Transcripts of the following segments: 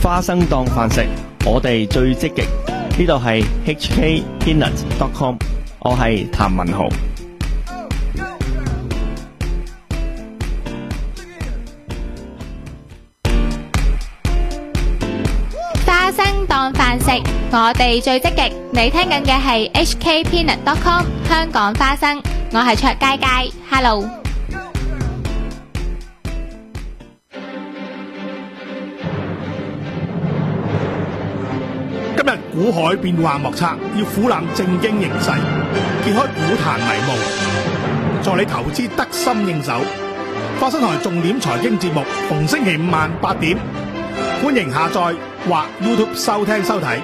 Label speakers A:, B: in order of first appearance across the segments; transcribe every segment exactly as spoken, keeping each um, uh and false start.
A: 花生當飯食，我哋最積極。呢度係 H K Peanut dot com， 我係譚文豪。
B: 花生當飯食，我哋最積極。你聽緊嘅係 H K Peanut dot com 香港花生，我係卓佳佳 ，Hello。
C: 今日股海變幻莫測，要苦覽政經形勢，揭開股壇迷霧，助你投資得心應手。花生台重點財經節目，逢星期五晚八點，歡迎下載或 YouTube 收聽收睇。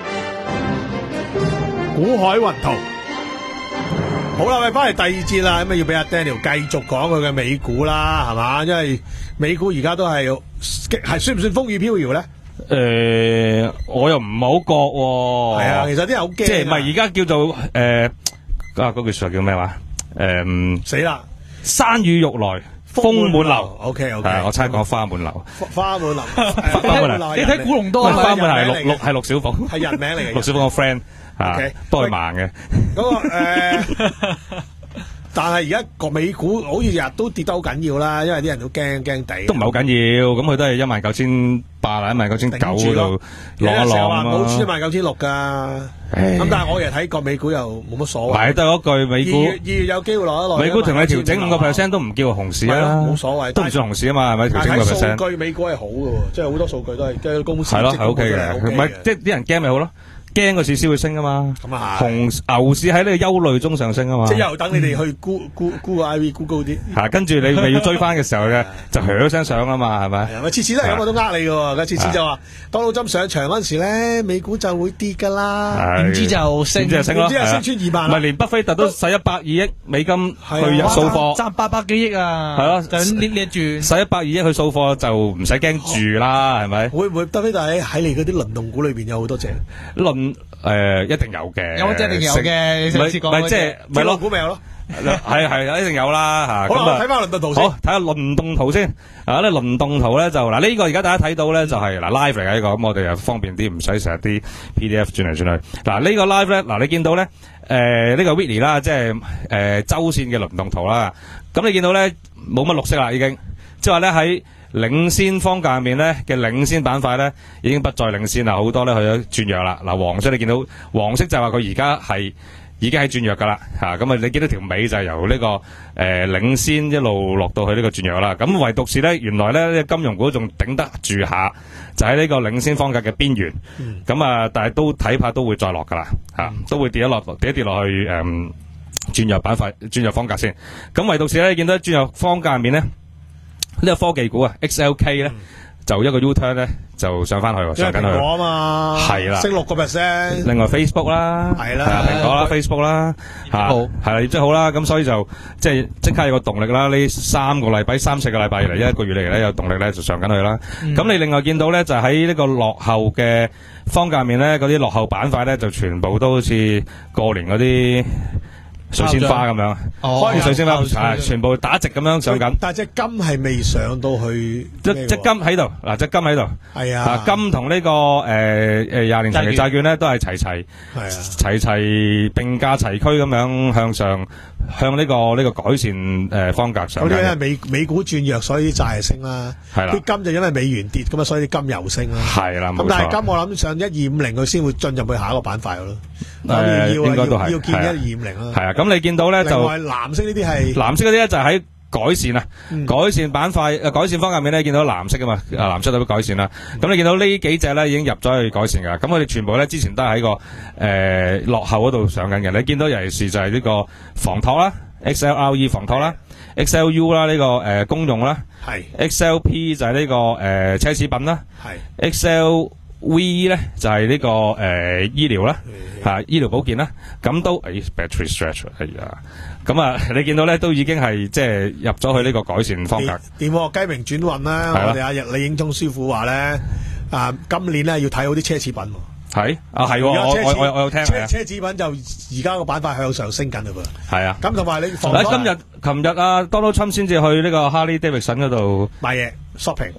C: 股海雲圖，好啦，我哋翻嚟第二節啦，咁啊要俾阿 Daniel 繼續講佢嘅美股啦，係嘛？因為美股而家都係係算唔算風雨飄搖咧？
D: 誒、呃，我又唔係好覺喎。
C: 係啊，其實啲人好驚。即係
D: 唔係而家叫做誒、呃、啊嗰句說話叫咩話？誒、呃，
C: 死啦！
D: 山雨欲來風滿樓。
C: O K O K，
D: 我差講花滿樓。
C: 花滿樓，
D: 花滿樓。
C: 你睇古龍多
D: 啊？花滿係陸陸係陸小鳳，
C: 係人名嚟嘅。
D: 陸小鳳個 friend 啊，都係盲嘅。
C: 嗰個誒。但係而家個美股好似日日都跌得好緊要啦，因為啲人都驚驚地。
D: 都唔係好緊要，咁佢都係一萬九千八啦，一萬九千九嗰度落一落啊嘛。
C: 冇穿一萬九千六噶，咁但係我又睇個美股又冇乜所謂。
D: 係都係嗰句美股。
C: 二月二月有機會落一落。
D: 美股同你調整五個 percent 都唔叫熊市啊，
C: 冇所謂，
D: 都唔算熊市啊嘛，係咪調整五個 percent？
C: 數據美股係好嘅，即係好多數據都係嘅公司。
D: 係咯，係 OK 嘅，唔係即係啲人驚咪好咯。驚個市先會升啊嘛，
C: 咁啊
D: 熊牛市喺呢個憂慮中上升啊嘛，
C: 即係又等你哋去沽沽沽個 I V 沽高啲，
D: 吓跟住你咪要追翻嘅時候嘅就響聲上啊嘛，係咪？
C: 係咪次次都係咁我都呃你嘅，佢次次就話當老針上場嗰陣時咧，美股就會跌噶啦，
E: 點知就升，
D: 點知就升咯，
C: 點知係升穿二萬，
D: 唔係連巴菲特都使一百二億美金去掃貨，
E: 賺八百幾億啊，
D: 係咯，
E: 就呢呢轉
D: 使一百二億去掃貨就唔使驚住啦，係咪？
C: 會唔會巴菲特喺喺你嗰啲輪動股裏邊有好多隻
D: 輪誒？一定有嘅，
E: 有一定有嘅，上次講
D: 咪即係咪
C: 咯？股咪有咯，
D: 係係一定有啦吓。
C: 好啦，睇翻輪動圖先。
D: 好，睇下輪動圖先。啊，呢輪動圖咧就嗱呢個而家大家睇到咧就係嗱 live 嚟嘅呢個，咁我哋又方便啲，唔使成日啲 P D F 轉嚟轉去。嗱呢個 live 咧，嗱你見到咧誒呢個 weekly 啦，即係誒周線嘅輪動圖啦。咁你見到咧冇乜綠色啦，已經即係話咧喺領先方價面咧嘅領先板塊咧已經不再領先啦，好多咧去咗轉弱啦。嗱，黃色你見到黃色就係話佢而家係已經係轉弱噶啦嚇，咁啊你見到條尾就係由呢、這個誒、呃、領先一路落到去呢個轉弱啦。咁唯獨是咧原來咧金融股仲頂得住下，就喺呢個領先方價嘅邊緣。咁、嗯、啊，但係都睇怕都會再落噶啦嚇，都會跌一落跌一跌落去誒轉、嗯、弱板塊轉弱方價先。咁唯獨是咧你見到轉弱方價面咧。呢個科技股啊 ，X L K 咧、嗯、就一個 U-turn 咧就上翻去，上緊去。蘋
C: 果啊嘛，
D: 係啦，
C: 升六個 percent。
D: 另外 Facebook 啦，
C: 係啦，
D: 蘋果啦 ，Facebook 啦，吓係啦，業績好啦，咁所以就即係即刻有個動力啦。呢三個禮拜、三四個禮拜嚟，一個月嚟咧有動力咧就上緊去啦。咁、嗯、你另外見到咧就喺呢個落後嘅方價面咧，嗰啲落後板塊咧就全部都好似過年嗰啲水仙花咁樣，
E: 哦，
D: 水仙花係全部打直咁樣上緊。
C: 但係隻金係未上到去，
D: 隻隻金喺度，嗱隻金喺度。
C: 係啊，
D: 金同呢個誒誒廿年長期債券咧都係齊齊，齊齊並駕齊驅咁樣向上，向呢個呢個改善誒方格上。
C: 嗰啲因為美美股轉弱，所以啲債係升啦。係啦，啲金就因為美元跌咁啊，所以啲金又升啦。係啦，咁但係金我諗上一二五零佢先會進入去下一個板塊咯。
D: 誒，應該都係
C: 要見一二五零啦。
D: 係啊，咁你見到咧就
C: 藍色呢啲係
D: 藍色嗰啲咧就喺改善啊，改善板塊誒改善方向面咧見到藍色噶嘛，啊藍色代表改善啦。咁你見到呢幾隻咧已經入咗去改善噶，咁我哋全部咧之前都係喺個誒落後嗰度上緊嘅。你見到尤其是就係呢個房託啦 ，X L R E 房託啦 ，X L U 啦呢個誒公用啦，係 X L P 就係呢個誒奢侈品啦，係 X L V 咧就係呢個誒醫療啦，吓醫療保健啦，咁都誒 battery stretch 係啊，咁啊你見到咧都已經係即係入咗去呢個改善方格。點
C: 雞鳴轉運啦，我哋阿李英忠師傅話咧，啊今年咧要睇好啲奢侈品。
D: 係啊係，我我我我有聽。
C: 奢奢侈品就而家個板塊向上升緊嘞噃。係啊，咁同埋你
D: 嗱今日琴日啊 Donald Trump 先至去呢個 Harley Davidson 嗰度
C: 買嘢 shopping。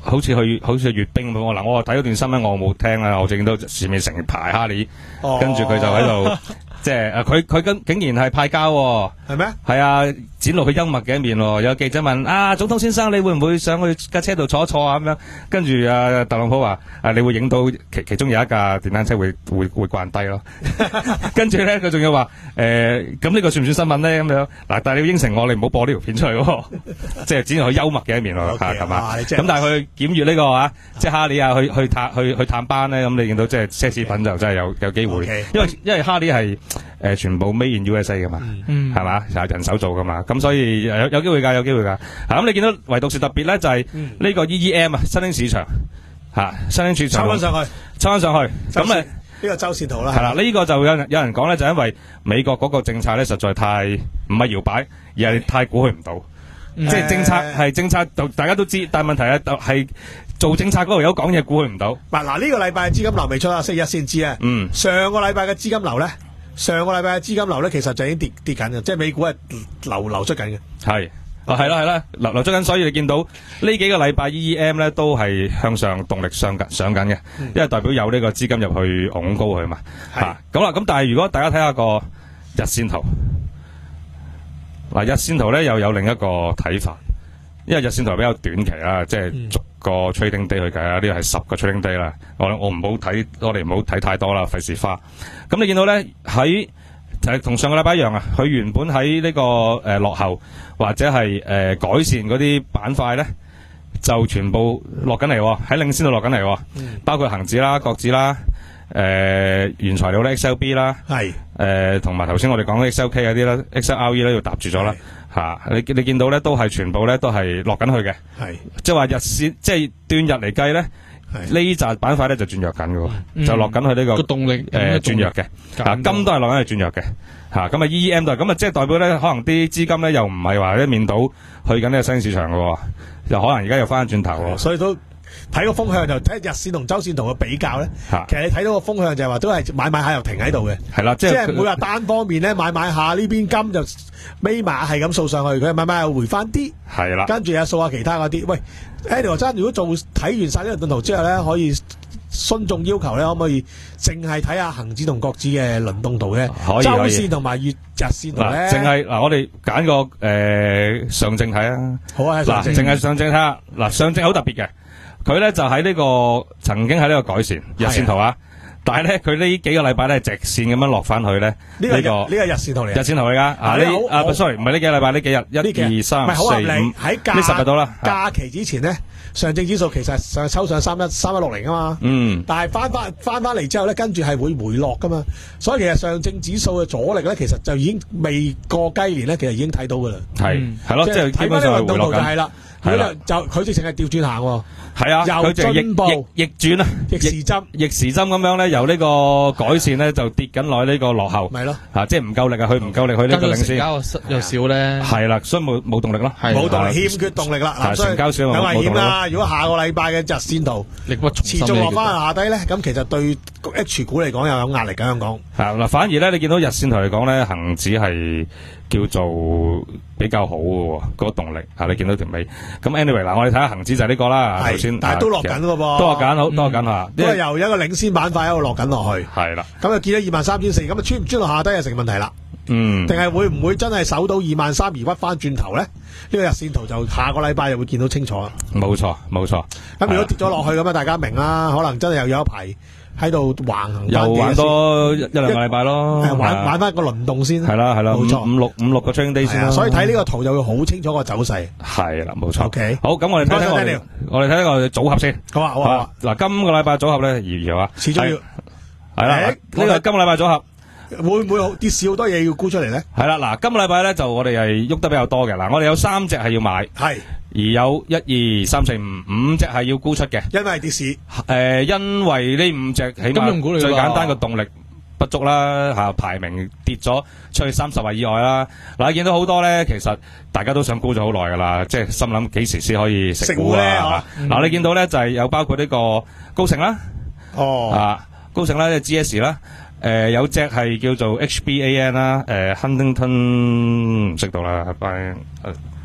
D: 好似去好似去閱兵咁。我嗱，我睇嗰段新聞，我冇聽啦，我就見到前面成排哈利，
C: 哦
D: 跟住佢就喺度。即係誒，佢佢竟竟然係派膠喎，
C: 係咩？
D: 係啊，展露佢幽默嘅一面喎。有記者問啊，總統先生，你會唔會上去架車度坐一坐啊？咁樣，跟住啊，特朗普話啊，你會影到其其中有一架電單車會會會慣低咯。跟住咧，佢仲要話誒，咁呢個算唔算新聞咧？咁樣嗱，但係你要應承我，你唔好播呢條片出嚟喎。即係展露佢幽默嘅一面喎，嚇係嘛？咁但係佢檢閲呢個啊，即係哈利啊，去去探去去探班咧，咁你見到即係奢侈品就真係有有機會，因為因為哈利係。誒、呃、全部 made in U S A 噶嘛，
E: 嗯，
D: 係嘛，係人手做噶嘛，咁所以有有機會㗎，有機會㗎。嚇、啊、咁你見到唯獨是特別咧，就係、是、呢個 E E M 啊，新興市場嚇、啊，新興市場
C: 抽翻上去，
D: 抽翻上去，咁誒呢
C: 個周線圖啦，
D: 係啦，呢、這個就有人有人講咧，就因為美國嗰個政策咧，實在太唔係搖擺，而係太估佢唔到，
C: 嗯、
D: 即係政策係政策，就大家都知，但係問題咧就係做政策嗰度有講嘢估佢唔到。
C: 嗱嗱，呢個禮拜資金流未出啊，星期一先知啊。
D: 嗯，
C: 上個禮拜嘅資金流咧。上個禮拜嘅資金流咧，其實就已經跌跌緊嘅，即係美股係流流出緊嘅。
D: 係，啊係啦係啦，流流出緊，所以你見到呢幾個禮拜 E E M 咧都係向上動力上緊上緊嘅，嗯、因為代表有呢個資金入去拱高佢嘛。嚇，咁啦，咁但係如果大家睇下個日線圖，嗱日線圖咧又有另一個睇法，因為日線圖比較短期啦，即係逐個 trading day 去計啊，呢個係十個 trading day 啦。我我唔好睇，我哋唔好睇太多啦，費事花。咁你見到咧喺就係同上個禮拜一樣啊，佢原本喺呢、這個誒、呃、落後或者係誒、呃、改善嗰啲板塊咧，就全部落緊嚟喎，喺領先度落緊嚟喎，嗯、包括恒指啦、國指啦、誒、呃、原材料咧 X L B 啦，係誒同埋頭先我哋講嘅 X L K 嗰啲啦 ，X L R E 咧要搭住咗啦。吓，你你見到咧都係全部咧都係落緊去嘅，係即係話日線即係段日嚟計咧，呢紮板塊咧就轉弱緊嘅，嗯、就落緊去呢個
E: 個動力
D: 誒轉弱嘅，啊金都係落緊去轉弱嘅，吓咁啊 E E M 都係咁啊，即係代表咧可能啲資金咧又唔係話一面倒去緊呢個新市場嘅，又可能而家又翻轉頭，
C: 所以都。睇個風向就睇日線同周線圖嘅比較咧，啊、其實你睇到個風向就係話都係買買下又停喺度嘅，係啦，即係唔會話單方面咧買買下呢邊金就尾碼係咁掃上去，佢買買又回翻啲，係啦，跟住又掃下其他嗰啲。喂 Andy 真如果做睇完晒呢個輪動圖之後咧，可以順眾要求咧，可唔可以淨係睇下恒指同國指嘅輪動圖咧？可以，周線同埋月日線圖咧？
D: 淨係嗱，我哋揀個誒上證睇啊，好啊，嗱，淨係上證睇下，嗱，上證好特別嘅。佢咧就喺呢、這個曾經喺呢個改善日線圖啊，但係咧佢呢幾個禮拜咧直線咁樣落翻去咧呢、這個呢、這個日線圖嚟，日線圖嚟噶啊呢啊 sorry 唔係呢幾個禮拜呢幾日一二三四五喺假呢十日到啦，假期之前咧上證指數其實上抽上三一三一六零啊嘛，嗯，但係翻翻翻翻嚟之後咧跟住係會回落噶嘛，所以其實上證指數嘅阻力咧其實就已經未過雞年咧，其實已經睇到噶啦，係係咯，即係基本上係回落緊。係啦，就佢直情係調轉行喎。係啊，佢就逆逆逆轉啊，逆時針，逆時針咁樣咧，由呢個改善咧就跌緊落呢個落後。咪咯，吓即係唔夠力啊，佢唔夠力，佢呢個領先。成交又少咧。係啦，所以冇冇動力咯。冇動力，欠缺動力啦。嗱，成交少有危險啦。如果下個禮拜嘅日線圖持續落翻下低咧，咁其實對 H 股嚟講又有壓力嘅香港。係嗱，反而咧你見到日線圖嚟講咧，恒指係叫做比較好嘅嗰個動力吓，你見到條尾。咁 anyway 嗱，我哋睇下恒指就係呢個啦，頭先，但係都落緊嘅噃，都落緊，好，都落緊吓，都係由一個領先板塊喺度落緊落去，係啦，咁就見到二萬三千四，咁啊穿唔穿落下低就成問題啦，嗯，定係會唔會真係守到二萬三而屈翻轉頭咧？呢個日線圖就下個禮拜就會見到清楚啦。冇錯，冇錯。咁如果跌咗落去咁啊，大家明啦，可能真係又有一排喺度橫行，又玩多一一兩個禮拜咯，玩玩翻個輪動先。係啦係啦，冇錯，五六五六個 trading day 先啦。所以睇呢個圖就會好清楚個走勢。係啦，冇錯。OK，好，咁我哋睇睇我哋我哋睇一個組合先。好啊好啊。嗱，今個禮拜組合咧，如如啊，始終要係啦。呢個今個禮拜組合會唔會好跌市好多嘢要沽出嚟咧？係啦，嗱，今個禮拜咧就我哋係喐得比較多嘅。嗱，我哋有三隻係要買，係。而有一二三四五五隻係要沽出嘅，因為跌市，誒、呃，因為呢五隻起碼最簡單嘅動力不足啦，吓、啊、排名跌咗出去三十位以外啦。嗱、啊，見到好多咧，其實大家都想沽咗好耐噶啦，即係心諗幾時先可以食股咧？嗱、嗯啊，你見到咧就係、是、有包括呢個高盛啦，哦，啊，高盛啦，即係 G S 啦，誒、呃，有隻係叫做 H B A N 啦，誒 Huntington 唔識到啦，拜。係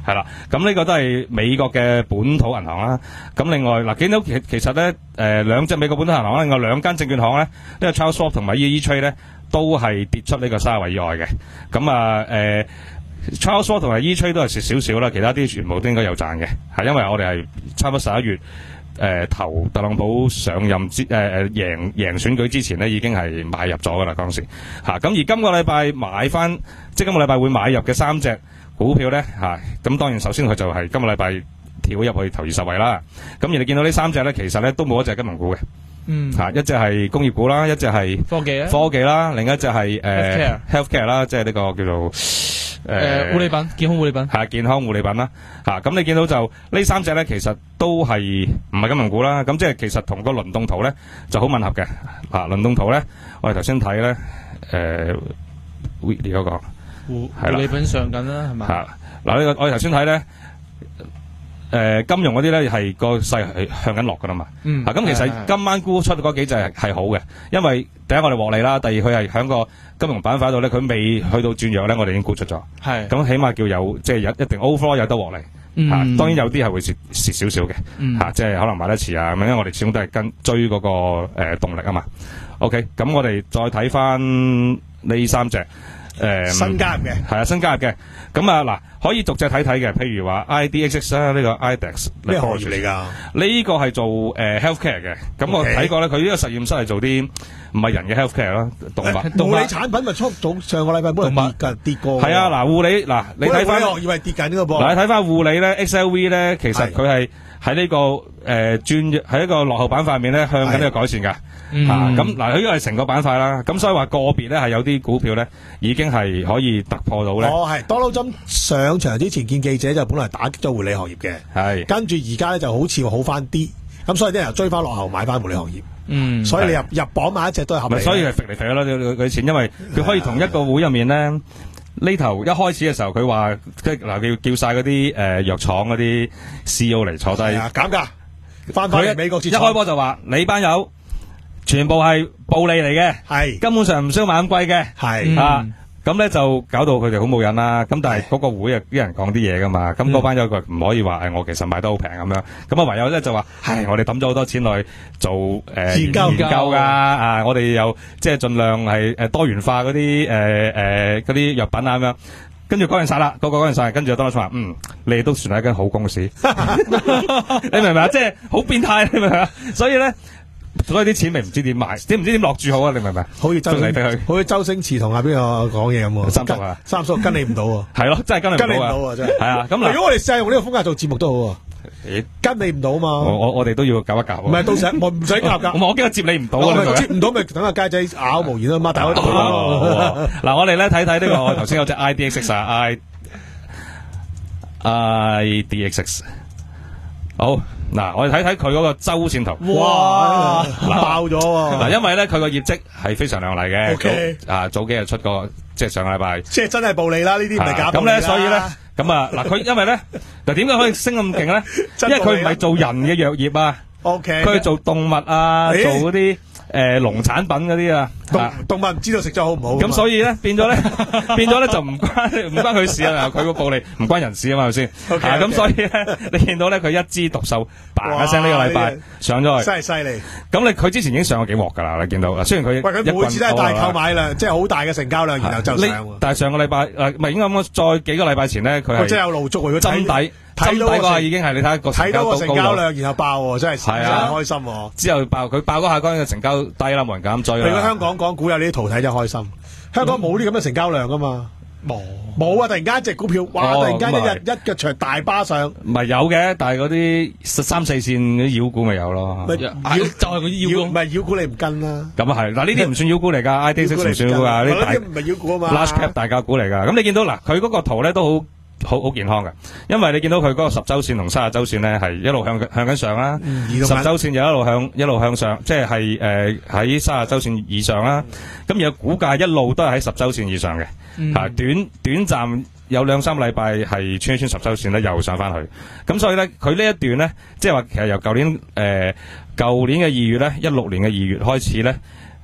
D: 係啦，咁呢個都係美國嘅本土銀行啦。咁另外嗱，見到其其實咧，誒兩隻美國本土銀行啦，另外兩間證券行咧，呢個 Charles Schwab 同埋 E-Trade 咧，都係跌出呢個三十位以外嘅。咁啊誒 Charles Schwab 同埋 E-Trade 都係蝕少少啦，其他啲全部都應該有賺嘅，係因為我哋係差唔多十一月。誒、呃、投特朗普上任之誒誒贏贏選舉之前咧，已經係買入咗噶啦當時嚇。咁、啊、而今個禮拜買翻，即係今個禮拜會買入嘅三隻股票咧嚇。咁、啊、當然首先佢就係今個禮拜跳入去頭二十位啦。咁而你見到呢三隻咧，其實咧都冇一隻金融股嘅。嗯。嚇、啊，一隻係工業股啦，一隻係
E: 科技啊，
D: 科技啦，另一隻係誒
E: healthcare
D: healthcare 啦，即係呢個叫做。誒、
E: 呃、護理品，健康護理品
D: 係健康護理品啦，嚇咁你見到就呢三隻咧，其實都係唔係金融股啦，咁即係其實同個輪動圖咧就好吻合嘅，嚇、啊、輪動圖咧，我哋頭先睇咧誒 Weekly 嗰個
E: 護
D: 係啦，
E: 護理品上緊啦，係嘛？
D: 嚇嗱呢個我哋頭先睇咧。誒、呃、金融嗰啲咧係個勢係向緊落噶啦嘛，嗯，咁、啊、其實今晚沽出嗰幾隻係好嘅，因為第一我哋獲利啦，第二佢係喺個金融板塊度咧，佢未去到轉弱咧，我哋已經沽出咗，係，咁起碼叫有即係有一定 overflow 有得獲利，嗯，啊、當然有啲係會蝕蝕少少嘅，嗯，啊、即係可能買得遲啊，咁因為我哋始終都係跟追嗰、那個誒、呃、動力啊嘛 ，OK，咁我哋再睇翻呢三隻。誒、嗯、
C: 新加入嘅
D: 係啊，新加入嘅咁啊嗱，可以逐隻睇睇嘅，譬如話 I D X X 啦，呢個 I D E X
C: 咩行業嚟㗎？
D: 呢個係做誒、呃、healthcare 嘅，咁、okay. 我睇過咧，佢呢個實驗室係做啲唔係人嘅 healthcare 咯，動物
C: 護理產品咪出早上個禮拜本來跌跌過，
D: 係啊嗱，護理嗱你睇翻
C: 行業係跌緊呢個噃，
D: 嗱你睇翻護理咧 X L V 咧，其實佢係喺呢個誒轉喺一個落後板塊面咧向緊呢個改善㗎。嗯、啊，咁嗱，佢呢個係成個板塊啦，咁所以話個別咧係有啲股票咧已經係可以突破到咧。
C: 哦，係 Donald Trump上場之前見記者就本來打擊咗護理行業嘅，係跟住而家咧就好似好翻啲，咁所以啲人又追翻落後買翻護理行業。嗯，所以你入入榜買一隻都係合理。
D: 所以係肥嚟肥啦，佢佢錢，因為佢可以同一個會入面咧，呢頭一開始嘅時候佢話即係嗱，叫叫晒嗰啲誒藥廠嗰啲 C E O 嚟坐低
C: 減價，翻返嚟美國設廠。
D: 一開波就話你班友。全部係暴利嚟嘅，係根本上唔需要買咁貴嘅，係啊，咁咧就搞到佢哋好冇癮啦。咁但係嗰個會啊，啲人講啲嘢噶嘛，咁嗰班友佢唔可以話誒，我其實買得好平咁樣。咁啊唯有咧就話，係我哋抌咗好多錢落去做誒研究研究噶啊，我哋又即係盡量係誒多元化嗰啲誒誒嗰啲藥品啊咁樣。跟住講完晒啦，個個講完晒，跟住當初話，嗯，你哋都算係一間好公司，你明唔明啊？即係好變態，你明唔明啊？所以咧。所以啲錢咪唔知點買，點唔知點落住好啊？你明唔明？好似周星馳，好似周星馳同阿邊個講嘢咁喎。三叔啊，三叔跟你唔到喎。係咯，真係跟你跟你唔到啊！真係。係啊，咁嗱，如果我哋試下用呢個風格做節目都好喎。跟你唔到嘛？我我我哋都要夾一夾。唔係，到時我唔使夾㗎。我驚我接你唔到啊！接唔到咪等阿街仔咬無言啊嘛！大開刀咯。嗱，我哋咧睇睇呢個頭先有隻 I D X X 啊 ，I I D X X。好嗱，我哋睇睇佢嗰個周線圖。哇，爆咗喎！嗱，因為咧佢個業績係非常亮麗嘅。O K，啊，早幾日出過，即係上個禮拜。即係真係暴利啦！呢啲唔係假暴利啦。咁咧，所以咧，咁啊，嗱，佢因為咧，嗱，點解可以升咁勁咧？因為佢唔係做人嘅藥業啊。O K，佢係做動物啊，做嗰啲。誒，農產品嗰啲啊，動動物唔知道食咗好唔好，咁所以咧變咗咧，變咗咧就唔關唔關佢事啊，佢個暴利唔關人事啊嘛，係咪先？咁所以咧，你見到咧佢一枝獨秀，嘭一聲呢個禮拜上咗去，真係犀利。咁你佢之前已經上過幾鑊噶啦，你見到，雖然佢喂佢每次都係大購買量，即係好大嘅成交量，然後就上。但係上個禮拜誒，唔係應該咁講，再幾個禮拜前咧，佢係真係有露足，如果針底。睇到嗰下已經係你睇個睇到個成交量，然後爆，真係真係開心。之後爆佢爆嗰下，嗰陣嘅成交低啦，冇人敢追啦。如果香港港股有呢啲圖睇，真係開心。香港冇啲咁嘅成交量噶嘛？冇冇啊！突然間一隻股票，哇！突然間一日一腳長大巴上。唔係有嘅，但係嗰啲三四線啲妖股咪有咯。妖就係嗰啲妖股，唔係妖股你唔跟啦。咁啊係嗱，呢啲唔算妖股嚟㗎 ，I D X 唔算㗎，呢啲大唔係妖股啊嘛 ，large cap 大價股嚟㗎。咁你見到嗱，佢嗰個圖咧都好。好好健康嘅，因為你見到佢嗰個十周線同三十周線咧係一路向向緊上啦，嗯、十周線就一路向一路向上，即係係誒喺三十周線以上啦。咁而個股價一路都係喺十周線以上嘅，吓、嗯啊、短短暫有兩三個禮拜係穿一穿十周線咧，又上翻去。咁所以咧，佢呢一段咧，即係話其實由舊年誒舊、呃、年嘅二月咧，一六年嘅二月開始咧。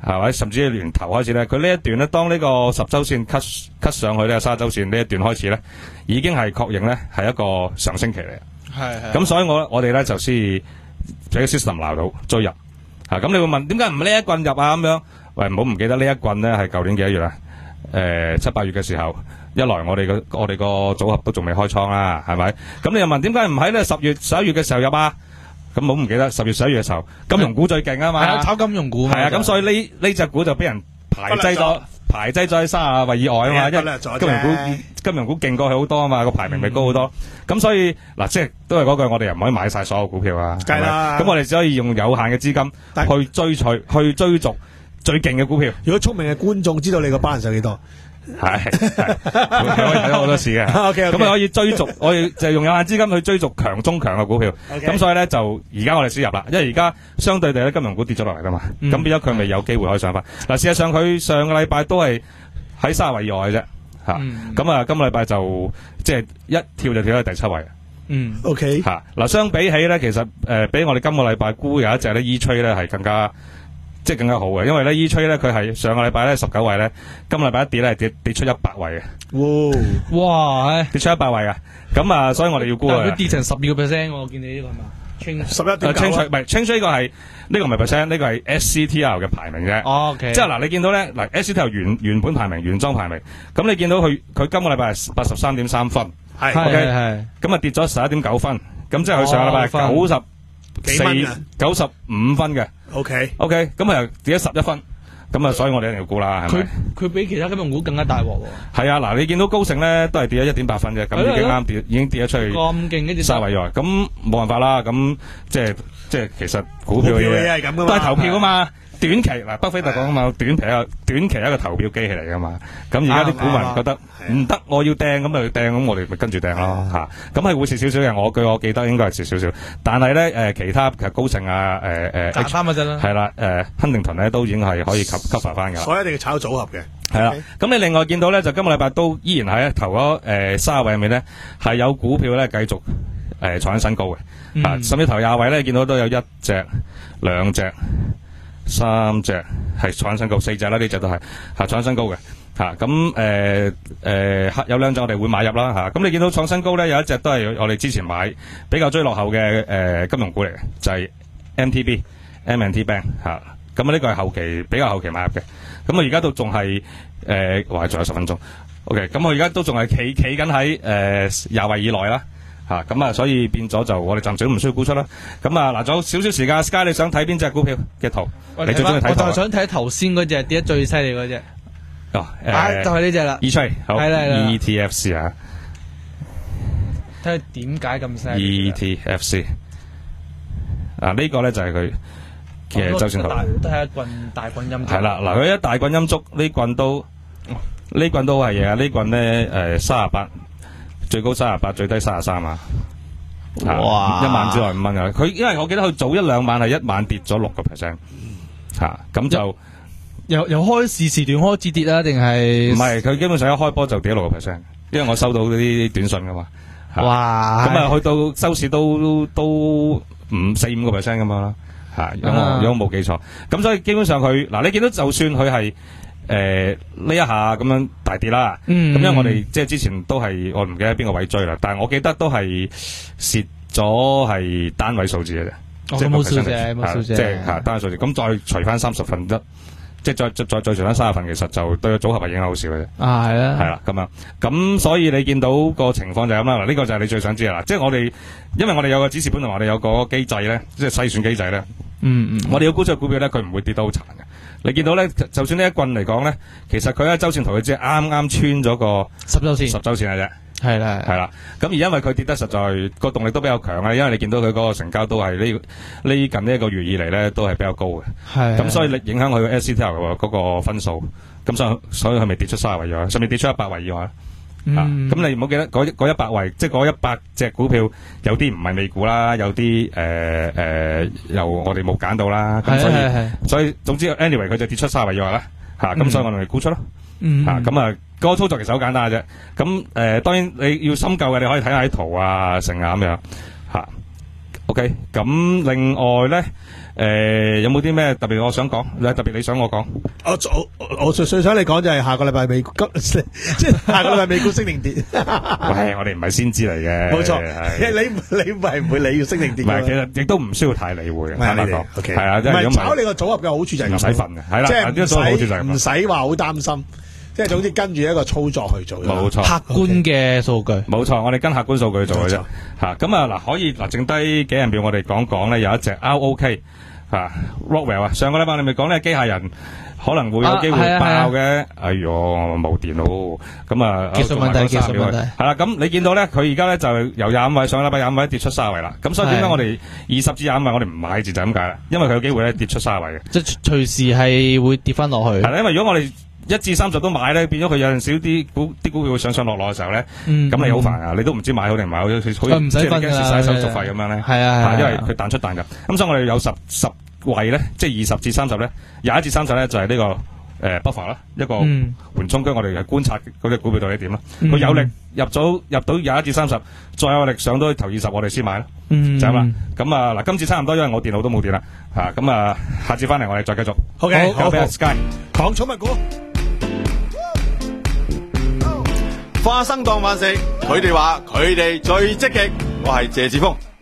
D: 係咪？甚至年頭開始咧，佢呢一段咧，當呢個十周線 cut cut 上去呢，沙周線呢一段開始咧，已經係確認咧係一個上升期嚟嘅。
E: 係係。
D: 咁所以我我哋咧就先俾個 system 鬧到追入。啊，咁你會問點解唔呢一棍入啊？咁樣，喂，唔好唔記得呢一棍咧係舊年幾多月啊？誒七八月嘅時候，一來我哋個我哋個組合都仲未開倉啦，係咪？咁你又問點解唔喺呢十月十一月嘅時候入啊？咁冇唔記得十月十一月嘅時候，金融股最勁啊嘛，
E: 係啊，炒金融股。
D: 係啊，咁所以呢呢隻股就俾人排擠咗，排擠咗喺三十位以外啊嘛，因為金融股金融股勁過佢好多啊嘛，個排名咪高好多。咁所以嗱，即係都係嗰句，我哋又唔可以買晒所有股票啊。
C: 梗係啦。
D: 咁我哋只可以用有限嘅資金去追隨去追逐最勁嘅股票。
C: 如果聰明嘅觀眾知道你個 balance 有幾多？
D: 係係，佢可以睇到好多事嘅。
C: OK，
D: 咁啊可以追逐，我哋就用有限資金去追逐強中強嘅股票。咁所以咧就而家我哋先入啦，因為而家相對地咧金融股跌咗落嚟噶嘛，咁變咗佢咪有機會可以上翻。嗱，事實上佢上個禮拜都係喺三十位以外嘅啫，吓。咁啊，今個禮拜就即係一跳就跳到第七位。
E: 嗯
C: ，OK。
D: 吓，嗱，相比起咧，其實誒比我哋今個禮拜估有一隻咧 E-Trade 咧係更加。即係更加好嘅，因為咧 E-Trade 咧佢係上個禮拜咧十九位咧，今個禮拜一跌咧跌跌出一百位嘅。
E: 哇！哇！
D: 跌出一百位啊！咁啊，所以我哋要估啊。
E: 佢跌成十二個 percent，我見你呢個係嘛？
C: 十一點九。
D: 唔係 change 呢個係呢個唔係 percent， 呢個係 S C T L 嘅排名啫。
E: 哦，OK。
D: 即係嗱，你見到咧嗱 S C T L 原原本排名原裝排名，咁你見到佢佢今個禮拜係八十三點三分，
C: 係
D: OK，
E: 係
D: 咁啊跌咗十一點九分，咁即係佢上個禮拜係九十。四九十五分嘅
C: ，OK
D: OK， 咁啊跌咗十一分，咁啊所以我哋一定要估啦，係咪？
E: 佢佢比其他金融股更加大鑊喎。
D: 係啊，嗱，你見到高盛咧都係跌咗一點八分啫，咁已經啱跌，已經跌咗出去
E: 咁勁嘅跌
D: 三位以外，咁冇辦法啦，咁即係即係其實股票嘅嘢
C: 係咁噶嘛，
D: 都係投票啊嘛。短期嗱，巴菲特講啊嘛，短期一個短期一個投票機器嚟噶嘛。咁而家啲股民覺得唔得，我要掟咁咪掟，咁我哋咪跟住掟咯嚇。咁係會蝕少少嘅，我據我記得應該係蝕少少。但係咧誒，其他其實高盛啊誒誒，
E: 賺翻嗰陣啦。
D: 係啦誒，亨廷頓咧都已經係可以 cover 翻㗎啦。
C: 所以一定要炒組合嘅。
D: 係啦，咁你另外見到咧，就今個禮拜都依然喺頭嗰誒三十位入面咧，係有股票咧繼續誒創緊新高嘅。啊，甚至頭廿位咧，見到都有一隻、兩隻。三隻係創新高，四隻啦，呢隻都係嚇創新高嘅嚇。咁誒誒有兩隻我哋會買入啦嚇。咁、啊、你見到創新高咧，有一隻都係我哋之前買比較追落後嘅誒、呃、金融股嚟嘅，就係、是、M T B M and T Bank 嚇。咁啊呢個係後期比較後期買入嘅。咁啊而家都仲係誒，話仲有十分鐘。OK， 咁我而家都仲係企企緊喺誒廿位以內啦。吓咁啊，所以變咗就我哋暫時都唔需要估出啦。咁啊，嗱，仲有少少時間 ，Sky 你想睇邊隻股票嘅圖？你最中意睇圖？
E: 我就係想睇頭先嗰隻跌得最犀利嗰隻。
D: 哦，誒、
E: 啊，就係呢隻啦。
D: E-Trade 好，
E: 係啦係啦
D: E T F C 啊，
E: 睇下點解咁犀利
D: ？E T F C 啊，呢、這個咧就係佢嘅周線圖。
E: 都係一棍大棍陰燭。
D: 係啦，嗱，佢一大棍陰燭，呢棍都呢棍都係嘢啊！呢棍咧誒三十八。最高三十八，最低三十三啊！哇！一晚之內五蚊啊！佢因為我記得佢早一兩晚係一晚跌咗六個 percent， 吓咁就
E: 由由開市時段開始跌啦，定係
D: 唔係？佢基本上一開波就跌咗六個 percent， 因為我收到嗰啲短信噶嘛。
E: 哇！
D: 咁啊，去到收市都都五四五個 percent 咁樣啦，吓如果我如果冇記錯，咁所以基本上佢嗱，你見到就算佢係。誒，呢一下咁樣大跌啦，咁因為我哋即係之前都係我唔記得邊個位追啦，但係我記得都係蝕咗係單位數字嘅啫，
E: 即係冇數字，冇數字，
D: 即係吓單位數字，咁再除翻三十分一，即係再再再再除翻三十分，其實就對個組合係影響好少嘅啫。
E: 啊，係啦，
D: 係啦，咁樣，咁所以你見到個情況就係咁啦。嗱，呢個就係你最想知啦，即係我哋，因為我哋有個指示本同我哋有個機制咧，即係篩選機制咧。
E: 嗯嗯，
D: 我哋要估出股票咧，佢唔會跌得好殘嘅。你見到咧，就算呢一棍嚟講咧，其實佢喺周線圖佢只係啱啱穿咗個
E: 十周線，
D: 十周線嘅啫。
E: 係啦，
D: 係啦。咁而因為佢跌得實在個動力都比較強啊，因為你見到佢嗰個成交都係呢呢近呢一個月以嚟咧都係比較高嘅。
E: 係。咁
D: 所以影響佢嘅 S C T L 嗰個分數，咁所以所以佢咪跌出三十位以外，甚至跌出一百位以外。嗯。咁、啊、你唔好記得嗰嗰一百位，即係嗰一百隻股票，有啲唔係美股啦，有啲誒誒，又我哋冇揀到啦。咁所以所以總之 anyway 佢就跌出三十位以外啦。吓、啊，咁、嗯、所以我哋咪估出咯。嗯。吓，咁啊，嗰、那個操作其實好簡單嘅啫。咁誒、呃，當然你要深究嘅，你可以睇下啲圖啊，成啊咁樣。吓。OK。咁另外咧， 誒有冇啲咩特別我想講？特別你想我講？
C: 我我我最最想你講就係下個禮拜美股，即係下個禮拜美股升定跌。
D: 喂，我哋唔係先知嚟嘅，
C: 冇錯。你你唔係唔會理要升定跌？
D: 唔係，其實亦都唔需要太理會嘅。坦白講，係啊，
C: 唔係炒你個組合嘅好處就係
D: 唔使瞓嘅，係啦，
C: 即係
D: 呢個好處就係
C: 唔使話好擔心。即係總之跟住一個操作去做，
D: 冇錯，
E: 客觀嘅數據，
D: 冇錯，我哋跟客觀數據做嘅啫。嚇咁啊嗱，可以嗱，剩低幾人秒我哋講講咧，有一隻 R O K 嚇 Rockwell 啊，上個禮拜你咪講咧機械人可能會有機會爆嘅，哎呦冇電腦咁啊，
E: 技術問題，技術問題
D: 係啦。咁你見到咧，佢而家咧就由廿五位上個禮拜廿五位跌出卅位啦。咁所以點解我哋二十至廿五位我哋唔買住就咁解啦？因為佢有機會咧跌出卅位嘅，
E: 即係隨時係會跌翻落去。
D: 係啦，因為如果我哋一至三十都買咧，變咗佢有陣時啲股啲股票會上上落落嘅時候咧，咁、嗯、你好煩啊！你都唔知買好定唔買好，好似即係你驚蝕晒手續費咁樣咧。係啊，因為佢彈出彈入。咁所以我哋有十十位咧，即係二十至三十咧，廿一至三十咧就係呢、這個誒、呃、buffer 啦，一個緩衝區。我哋係觀察嗰隻股票到底點啦。佢、嗯、有力入咗入到廿一至三十，再有力上到頭二十，我哋先買啦。嗯、就咁啦。咁啊嗱，今次差唔多，因為我電腦都冇電啦。嚇咁啊，下次翻嚟我哋再繼續。
C: OK，
D: 好，交俾 Sky
C: 講寵物股。
F: 花生當飯食，佢哋話佢哋最積極，我係謝志峰。